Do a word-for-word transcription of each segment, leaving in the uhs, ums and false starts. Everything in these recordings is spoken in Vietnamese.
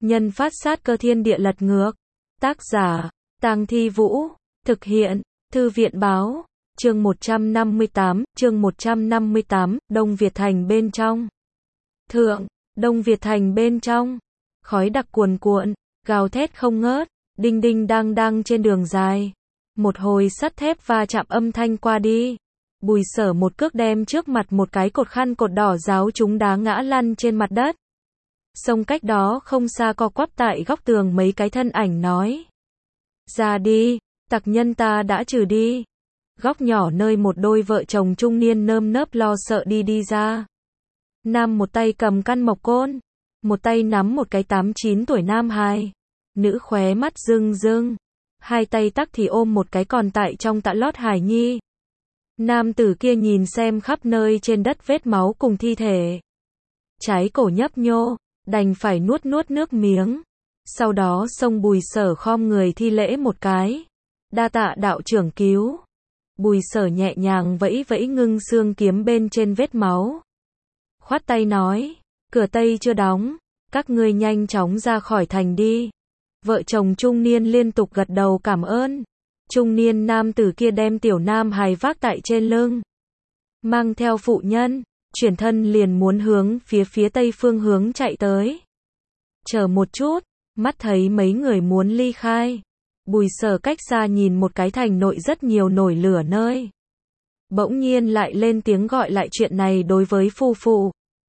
nhân phát sát cơ thiên địa lật ngược. Tác giả, Tang Thi Vũ. Thực hiện, Thư viện Báo. Chương một trăm năm mươi tám, chương một trăm năm mươi tám, Đông Việt Thành bên trong. Thượng, Đông Việt Thành bên trong. Khói đặc cuồn cuộn, gào thét không ngớt, đinh đinh đang đang trên đường dài. Một hồi sắt thép va chạm âm thanh qua đi. Bùi Sở một cước đem trước mặt một cái cột khăn cột đỏ giáo chúng đá ngã lăn trên mặt đất. Sông cách đó không xa co quắp tại góc tường mấy cái thân ảnh nói. Ra đi, tặc nhân ta đã trừ đi. Góc nhỏ nơi một đôi vợ chồng trung niên nơm nớp lo sợ đi đi ra. Nam một tay cầm căn mộc côn, một tay nắm một cái tám chín tuổi nam hài. Nữ khóe mắt rưng rưng, hai tay tắc thì ôm một cái còn tại trong tạ lót hài nhi. Nam tử kia nhìn xem khắp nơi trên đất vết máu cùng thi thể. Trái cổ nhấp nhô, đành phải nuốt nuốt nước miếng. Sau đó xông Bùi Sở khom người thi lễ một cái. Đa tạ đạo trưởng cứu. Bùi Sở nhẹ nhàng vẫy vẫy ngưng xương kiếm bên trên vết máu. Khoát tay nói, cửa Tây chưa đóng, các ngươi nhanh chóng ra khỏi thành đi. Vợ chồng trung niên liên tục gật đầu cảm ơn. Trung niên nam tử kia đem tiểu nam hài vác tại trên lưng. Mang theo phụ nhân, chuyển thân liền muốn hướng phía phía tây phương hướng chạy tới. Chờ một chút, mắt thấy mấy người muốn ly khai. Bùi Sở cách xa nhìn một cái thành nội rất nhiều nổi lửa nơi. Bỗng nhiên lại lên tiếng gọi lại chuyện này đối với phu phụ.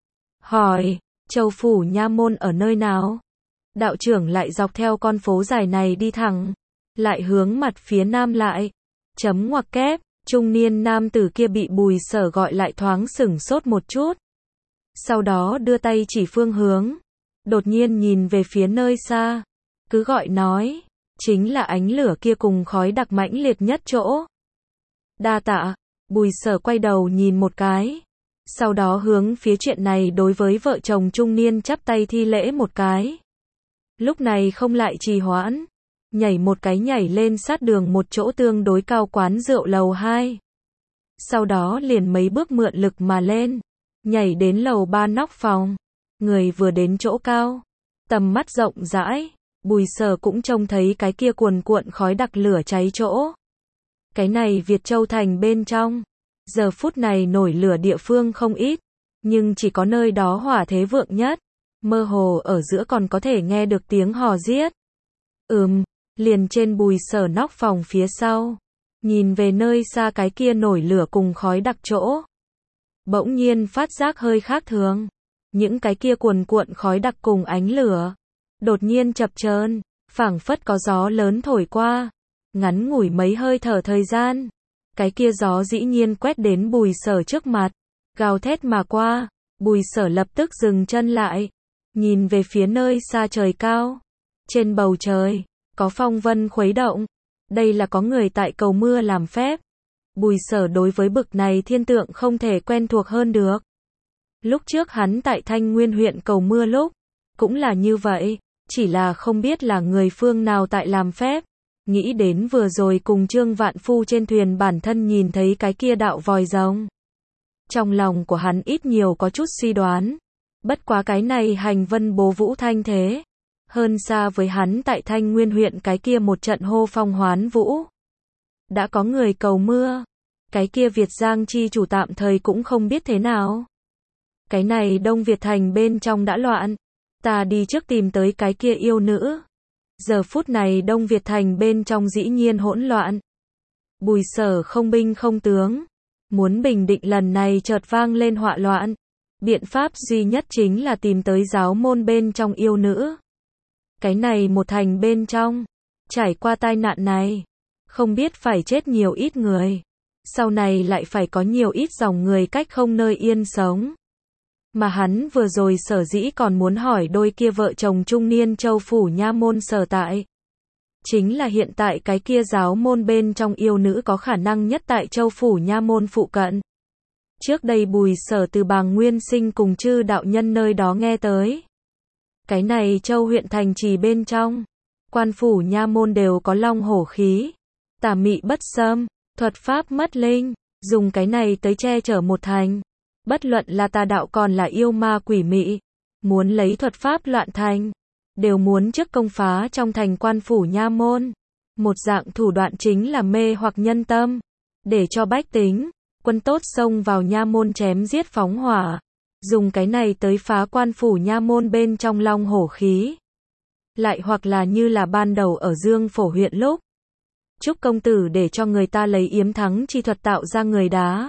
Hỏi, Châu phủ nha môn ở nơi nào? Đạo trưởng lại dọc theo con phố dài này đi thẳng. Lại hướng mặt phía nam lại. Chấm ngoặc kép, trung niên nam tử kia bị Bùi Sở gọi lại thoáng sửng sốt một chút. Sau đó đưa tay chỉ phương hướng. Đột nhiên nhìn về phía nơi xa. Cứ gọi nói. Chính là ánh lửa kia cùng khói đặc mãnh liệt nhất chỗ. Đa tạ, Bùi Sở quay đầu nhìn một cái. Sau đó hướng phía chuyện này đối với vợ chồng trung niên chắp tay thi lễ một cái. Lúc này không lại trì hoãn. Nhảy một cái nhảy lên sát đường một chỗ tương đối cao quán rượu lầu hai. Sau đó liền mấy bước mượn lực mà lên. Nhảy đến lầu ba nóc phòng. Người vừa đến chỗ cao. Tầm mắt rộng rãi. Bùi Sở cũng trông thấy cái kia cuồn cuộn khói đặc lửa cháy chỗ. Cái này Việt Châu thành bên trong. Giờ phút này nổi lửa địa phương không ít. Nhưng chỉ có nơi đó hỏa thế vượng nhất. Mơ hồ ở giữa còn có thể nghe được tiếng hò giết. Ừm, liền trên Bùi Sở nóc phòng phía sau. Nhìn về nơi xa cái kia nổi lửa cùng khói đặc chỗ. Bỗng nhiên phát giác hơi khác thường. Những cái kia cuồn cuộn khói đặc cùng ánh lửa. Đột nhiên chập chờn, phảng phất có gió lớn thổi qua. Ngắn ngủi mấy hơi thở thời gian. Cái kia gió dĩ nhiên quét đến Bùi Sở trước mặt. Gào thét mà qua. Bùi Sở lập tức dừng chân lại. Nhìn về phía nơi xa trời cao. Trên bầu trời, có phong vân khuấy động. Đây là có người tại cầu mưa làm phép. Bùi Sở đối với bực này thiên tượng không thể quen thuộc hơn được. Lúc trước hắn tại Thanh Nguyên huyện cầu mưa lúc. Cũng là như vậy. Chỉ là không biết là người phương nào tại làm phép. Nghĩ đến vừa rồi cùng Trương Vạn Phu trên thuyền bản thân nhìn thấy cái kia đạo vòi rồng. Trong lòng của hắn ít nhiều có chút suy đoán. Bất quá cái này hành vân bố vũ thanh thế. Hơn xa với hắn tại Thanh Nguyên huyện cái kia một trận hô phong hoán vũ. Đã có người cầu mưa. Cái kia Việt Giang chi chủ tạm thời cũng không biết thế nào. Cái này Đông Việt thành bên trong đã loạn. Ta đi trước tìm tới cái kia yêu nữ. Giờ phút này Đông Việt thành bên trong dĩ nhiên hỗn loạn. Bùi Sở không binh không tướng. Muốn bình định lần này chợt vang lên họa loạn. Biện pháp duy nhất chính là tìm tới giáo môn bên trong yêu nữ. Cái này một thành bên trong. Trải qua tai nạn này. Không biết phải chết nhiều ít người. Sau này lại phải có nhiều ít dòng người cách không nơi yên sống. Mà hắn vừa rồi sở dĩ còn muốn hỏi đôi kia vợ chồng trung niên Châu phủ nha môn sở tại. Chính là hiện tại cái kia giáo môn bên trong yêu nữ có khả năng nhất tại Châu phủ nha môn phụ cận. Trước đây Bùi Sở từ Bàng Nguyên Sinh cùng chư đạo nhân nơi đó nghe tới. Cái này Châu huyện thành trì bên trong. Quan phủ nha môn đều có long hổ khí. Tà mị bất xâm, thuật pháp mất linh. Dùng cái này tới che chở một thành. Bất luận là tà đạo còn là yêu ma quỷ mị, muốn lấy thuật pháp loạn thành, đều muốn trước công phá trong thành quan phủ nha môn. Một dạng thủ đoạn chính là mê hoặc nhân tâm, để cho bách tính, quân tốt xông vào nha môn chém giết phóng hỏa, dùng cái này tới phá quan phủ nha môn bên trong long hổ khí. Lại hoặc là như là ban đầu ở Dương Phổ huyện lúc, Trúc công tử để cho người ta lấy yếm thắng chi thuật tạo ra người đá,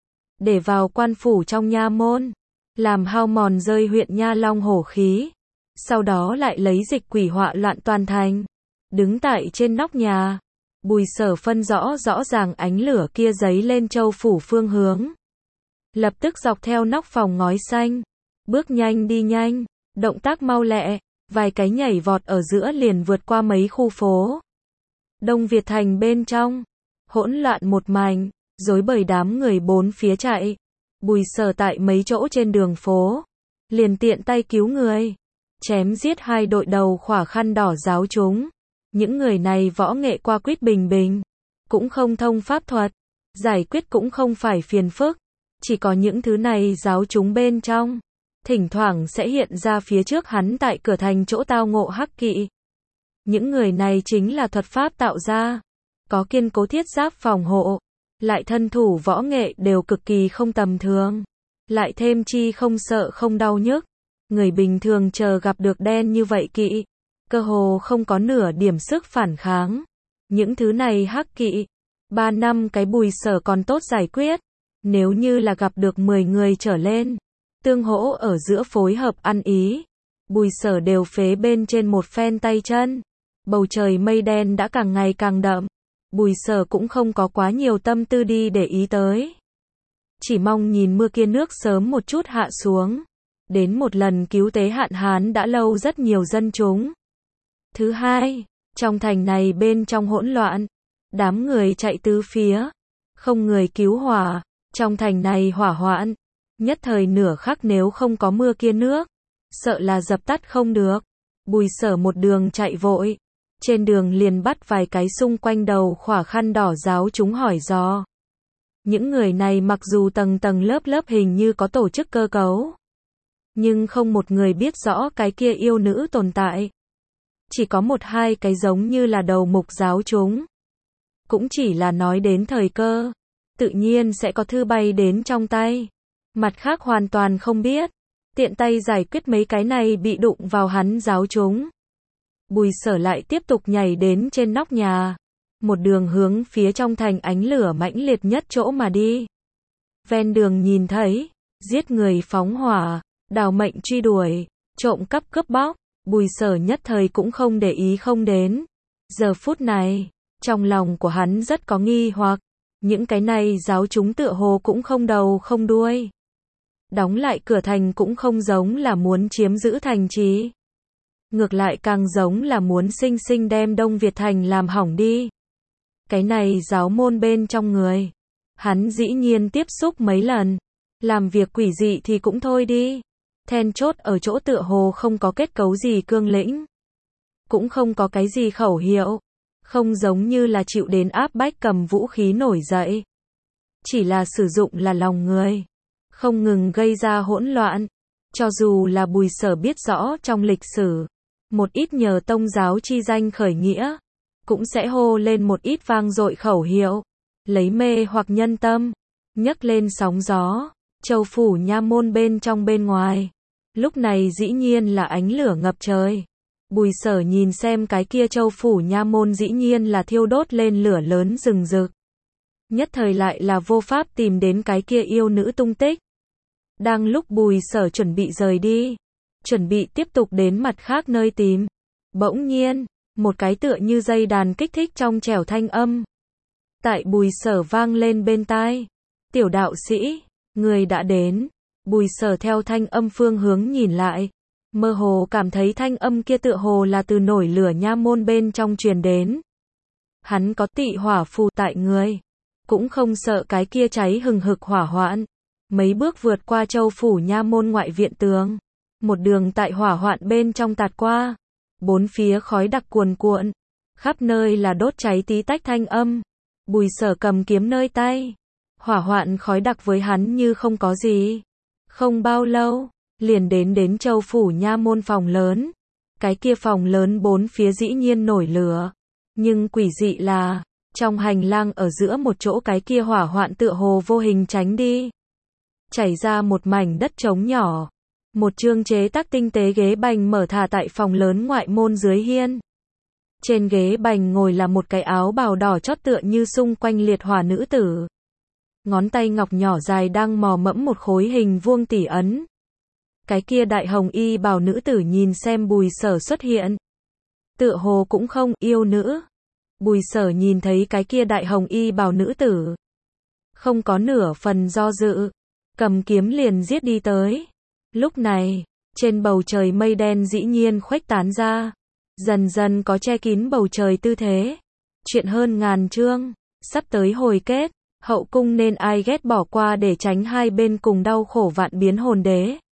để vào quan phủ trong nha môn, làm hao mòn rơi huyện nha long hổ khí, sau đó lại lấy dịch quỷ họa loạn toàn thành. Đứng tại trên nóc nhà, Bùi Sở phân rõ rõ ràng ánh lửa kia giấy lên châu phủ phương hướng. Lập tức dọc theo nóc phòng ngói xanh, bước nhanh đi nhanh, động tác mau lẹ, vài cái nhảy vọt ở giữa liền vượt qua mấy khu phố. Đông Việt thành bên trong, hỗn loạn một mảnh, rối bời đám người bốn phía chạy. Bùi Sở tại mấy chỗ trên đường phố, liền tiện tay cứu người, chém giết hai đội đầu khỏa khăn đỏ giáo chúng. Những người này võ nghệ qua quýt bình bình, cũng không thông pháp thuật, giải quyết cũng không phải phiền phức, chỉ có những thứ này giáo chúng bên trong, thỉnh thoảng sẽ hiện ra phía trước hắn tại cửa thành chỗ tao ngộ hắc kỵ. Những người này chính là thuật pháp tạo ra, có kiên cố thiết giáp phòng hộ, lại thân thủ võ nghệ đều cực kỳ không tầm thường, lại thêm chi không sợ không đau nhức. Người bình thường chờ gặp được đen như vậy kỵ, cơ hồ không có nửa điểm sức phản kháng. Những thứ này hắc kỵ, ba năm cái Bùi Sở còn tốt giải quyết, nếu như là gặp được mười người trở lên, tương hỗ ở giữa phối hợp ăn ý, Bùi Sở đều phế bên trên một phen tay chân. Bầu trời mây đen đã càng ngày càng đậm, Bùi Sở cũng không có quá nhiều tâm tư đi để ý tới. Chỉ mong nhìn mưa kia nước sớm một chút hạ xuống, đến một lần cứu tế hạn hán đã lâu rất nhiều dân chúng. Thứ hai, trong thành này bên trong hỗn loạn, đám người chạy tứ phía, không người cứu hỏa, trong thành này hỏa hoạn, nhất thời nửa khắc nếu không có mưa kia nước, sợ là dập tắt không được. Bùi Sở một đường chạy vội, trên đường liền bắt vài cái xung quanh đầu khỏa khăn đỏ giáo chúng hỏi dò. Những người này mặc dù tầng tầng lớp lớp hình như có tổ chức cơ cấu, nhưng không một người biết rõ cái kia yêu nữ tồn tại. Chỉ có một hai cái giống như là đầu mục giáo chúng. Cũng chỉ là nói đến thời cơ, tự nhiên sẽ có thư bay đến trong tay. Mặt khác hoàn toàn không biết, tiện tay giải quyết mấy cái này bị đụng vào hắn giáo chúng. Bùi Sở lại tiếp tục nhảy đến trên nóc nhà, một đường hướng phía trong thành ánh lửa mãnh liệt nhất chỗ mà đi. Ven đường nhìn thấy, giết người phóng hỏa, đào mệnh truy đuổi, trộm cắp cướp bóc, Bùi Sở nhất thời cũng không để ý không đến. Giờ phút này, trong lòng của hắn rất có nghi hoặc, những cái này giáo chúng tựa hồ cũng không đầu không đuôi. Đóng lại cửa thành cũng không giống là muốn chiếm giữ thành trì. Ngược lại càng giống là muốn sinh sinh đem Đông Việt thành làm hỏng đi. Cái này giáo môn bên trong người, hắn dĩ nhiên tiếp xúc mấy lần, làm việc quỷ dị thì cũng thôi đi. Then chốt ở chỗ tựa hồ không có kết cấu gì cương lĩnh, cũng không có cái gì khẩu hiệu, không giống như là chịu đến áp bách cầm vũ khí nổi dậy. Chỉ là sử dụng là lòng người, không ngừng gây ra hỗn loạn. Cho dù là Bùi Sở biết rõ trong lịch sử, một ít nhờ tông giáo chi danh khởi nghĩa, cũng sẽ hô lên một ít vang dội khẩu hiệu, lấy mê hoặc nhân tâm, nhấc lên sóng gió, châu phủ nha môn bên trong bên ngoài. Lúc này dĩ nhiên là ánh lửa ngập trời. Bùi Sở nhìn xem cái kia châu phủ nha môn dĩ nhiên là thiêu đốt lên lửa lớn rừng rực. Nhất thời lại là vô pháp tìm đến cái kia yêu nữ tung tích. Đang lúc Bùi Sở chuẩn bị rời đi, chuẩn bị tiếp tục đến mặt khác nơi tìm, bỗng nhiên, một cái tựa như dây đàn kích thích trong trẻo thanh âm tại Bùi Sở vang lên bên tai. Tiểu đạo sĩ, người đã đến. Bùi Sở theo thanh âm phương hướng nhìn lại, mơ hồ cảm thấy thanh âm kia tựa hồ là từ nổi lửa nha môn bên trong truyền đến. Hắn có tị hỏa phù tại người, cũng không sợ cái kia cháy hừng hực hỏa hoạn. Mấy bước vượt qua châu phủ nha môn ngoại viện tường, một đường tại hỏa hoạn bên trong tạt qua, bốn phía khói đặc cuồn cuộn, khắp nơi là đốt cháy tí tách thanh âm. Bùi Sở cầm kiếm nơi tay, hỏa hoạn khói đặc với hắn như không có gì. Không bao lâu, liền đến đến châu phủ nha môn phòng lớn. Cái kia phòng lớn bốn phía dĩ nhiên nổi lửa. Nhưng quỷ dị là, trong hành lang ở giữa một chỗ cái kia hỏa hoạn tựa hồ vô hình tránh đi. Chảy ra một mảnh đất trống nhỏ. Một chương chế tác tinh tế ghế bành mở thả tại phòng lớn ngoại môn dưới hiên. Trên ghế bành ngồi là một cái áo bào đỏ chót tựa như xung quanh liệt hỏa nữ tử. Ngón tay ngọc nhỏ dài đang mò mẫm một khối hình vuông tỷ ấn. Cái kia đại hồng y bào nữ tử nhìn xem Bùi Sở xuất hiện. Tựa hồ cũng không yêu nữ. Bùi Sở nhìn thấy cái kia đại hồng y bào nữ tử. Không có nửa phần do dự. Cầm kiếm liền giết đi tới. Lúc này, trên bầu trời mây đen dĩ nhiên khuếch tán ra. Dần dần có che kín bầu trời tư thế. Chuyện hơn ngàn chương. Sắp tới hồi kết. Hậu cung nên ai ghét bỏ qua để tránh hai bên cùng đau khổ vạn biến hồn đế.